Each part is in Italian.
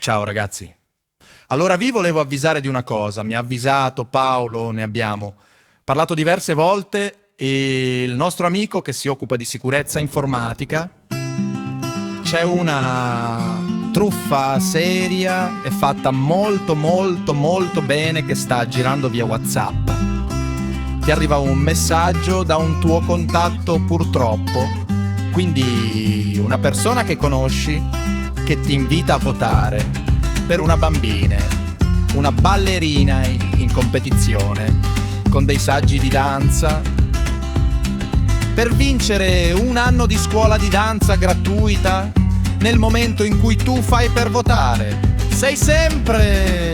Ciao ragazzi. Allora vi volevo avvisare di una cosa, mi ha avvisato Paolo, ne abbiamo parlato diverse volte e il nostro amico che si occupa di sicurezza informatica, c'è una truffa seria e fatta molto molto molto bene che sta girando via WhatsApp. Ti arriva un messaggio da un tuo contatto purtroppo, quindi una persona che conosci che ti invita a votare per una bambina, una ballerina in competizione, con dei saggi di danza, per vincere un anno di scuola di danza gratuita nel momento in cui tu fai per votare. Sei sempre...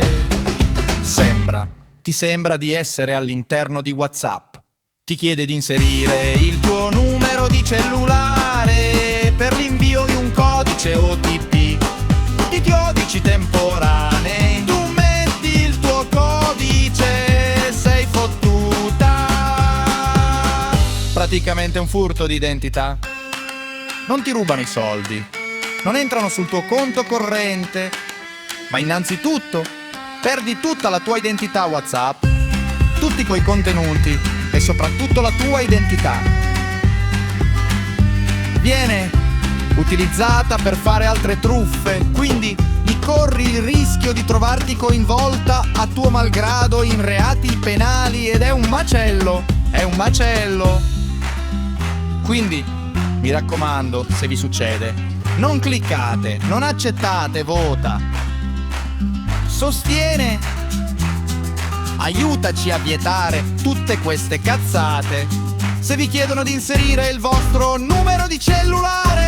Ti sembra di essere all'interno di WhatsApp. Ti chiede di inserire il tuo numero di cellulare per l'invio di un codice OTP di 12 temporanei. Tu metti il tuo codice, sei fottuta. Praticamente un furto di identità. Non ti rubano i soldi, non entrano sul tuo conto corrente, ma innanzitutto perdi tutta la tua identità WhatsApp, tutti quei contenuti e soprattutto la tua identità. Viene utilizzata per fare altre truffe, quindi corri il rischio di trovarti coinvolta a tuo malgrado in reati penali ed è un macello. Quindi, mi raccomando, se vi succede, non cliccate, non accettate, vota. Sostiene. Aiutaci a vietare tutte queste cazzate. Se vi chiedono di inserire il vostro numero di cellulare,